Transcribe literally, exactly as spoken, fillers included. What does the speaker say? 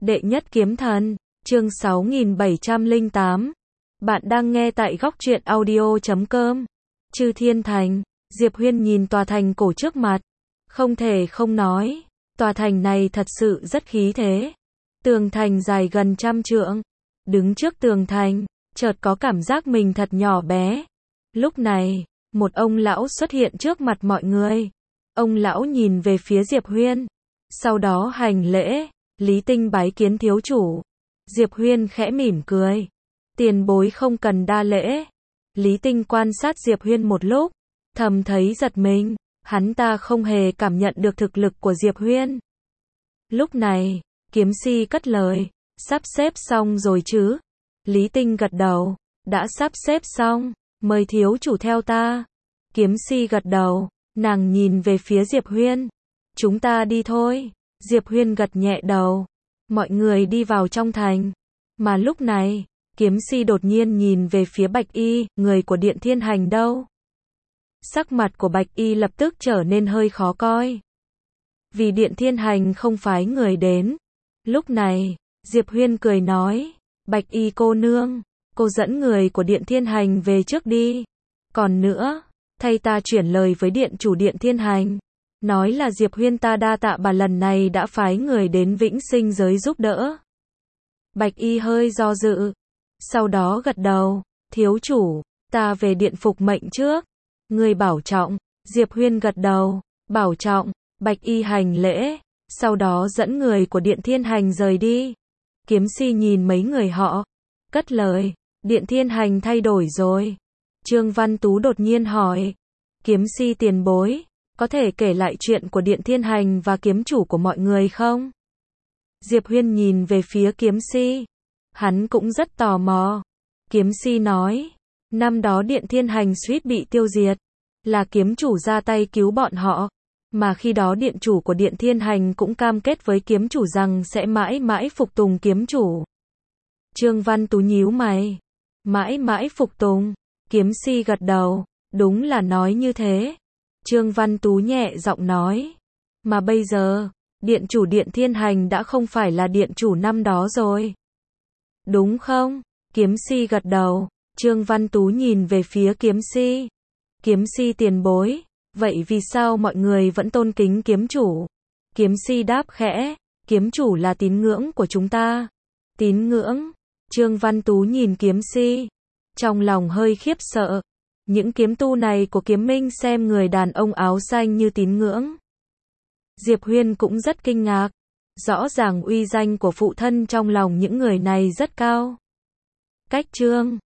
Đệ nhất kiếm thần, chương sáu nghìn bảy trăm lẻ tám. Bạn đang nghe tại góc truyện audio chấm com. Chư Thiên Thành, Diệp Huyên nhìn tòa thành cổ trước mặt. Không thể không nói, tòa thành này thật sự rất khí thế. Tường thành dài gần trăm trượng. Đứng trước tường thành, chợt có cảm giác mình thật nhỏ bé. Lúc này, một ông lão xuất hiện trước mặt mọi người. Ông lão nhìn về phía Diệp Huyên. Sau đó hành lễ. Lý Tinh bái kiến thiếu chủ. Diệp Huyên khẽ mỉm cười. Tiền bối không cần đa lễ. Lý Tinh quan sát Diệp Huyên một lúc, thầm thấy giật mình, hắn ta không hề cảm nhận được thực lực của Diệp Huyên. Lúc này, Kiếm Si cất lời, sắp xếp xong rồi chứ? Lý Tinh gật đầu, đã sắp xếp xong, mời thiếu chủ theo ta. Kiếm Si gật đầu, nàng nhìn về phía Diệp Huyên. Chúng ta đi thôi. Diệp Huyên gật nhẹ đầu. Mọi người đi vào trong thành. Mà lúc này, Kiếm Si đột nhiên nhìn về phía Bạch Y, người của Điện Thiên Hành đâu? Sắc mặt của Bạch Y lập tức trở nên hơi khó coi. Vì Điện Thiên Hành không phái người đến. Lúc này, Diệp Huyên cười nói, Bạch Y cô nương, cô dẫn người của Điện Thiên Hành về trước đi. Còn nữa, thay ta chuyển lời với Điện chủ Điện Thiên Hành. Nói là Diệp Huyên ta đa tạ bà lần này đã phái người đến Vĩnh Sinh giới giúp đỡ. Bạch Y hơi do dự. Sau đó gật đầu, thiếu chủ, ta về điện phục mệnh trước. Người bảo trọng. Diệp Huyên gật đầu, bảo trọng. Bạch Y hành lễ. Sau đó dẫn người của Điện Thiên Hành rời đi. Kiếm Si nhìn mấy người họ. Cất lời, Điện Thiên Hành thay đổi rồi. Trương Văn Tú đột nhiên hỏi. Kiếm Si tiền bối, có thể kể lại chuyện của Điện Thiên Hành và kiếm chủ của mọi người không? Diệp Huyên nhìn về phía Kiếm Si. Hắn cũng rất tò mò. Kiếm Si nói, năm đó Điện Thiên Hành suýt bị tiêu diệt, là kiếm chủ ra tay cứu bọn họ. Mà khi đó điện chủ của Điện Thiên Hành cũng cam kết với kiếm chủ rằng sẽ mãi mãi phục tùng kiếm chủ. Trương Văn Tú nhíu mày. Mãi mãi phục tùng. Kiếm Si gật đầu, đúng là nói như thế. Trương Văn Tú nhẹ giọng nói, mà bây giờ, điện chủ Điện Thiên Hành đã không phải là điện chủ năm đó rồi. Đúng không? Kiếm Si gật đầu. Trương Văn Tú nhìn về phía Kiếm Si. Kiếm Si tiền bối, vậy vì sao mọi người vẫn tôn kính kiếm chủ? Kiếm Si đáp khẽ, kiếm chủ là tín ngưỡng của chúng ta. Tín ngưỡng? Trương Văn Tú nhìn Kiếm Si, trong lòng hơi khiếp sợ. Những kiếm tu này của Kiếm Minh xem người đàn ông áo xanh như tín ngưỡng. Diệp Huyên cũng rất kinh ngạc. Rõ ràng uy danh của phụ thân trong lòng những người này rất cao. Cách chương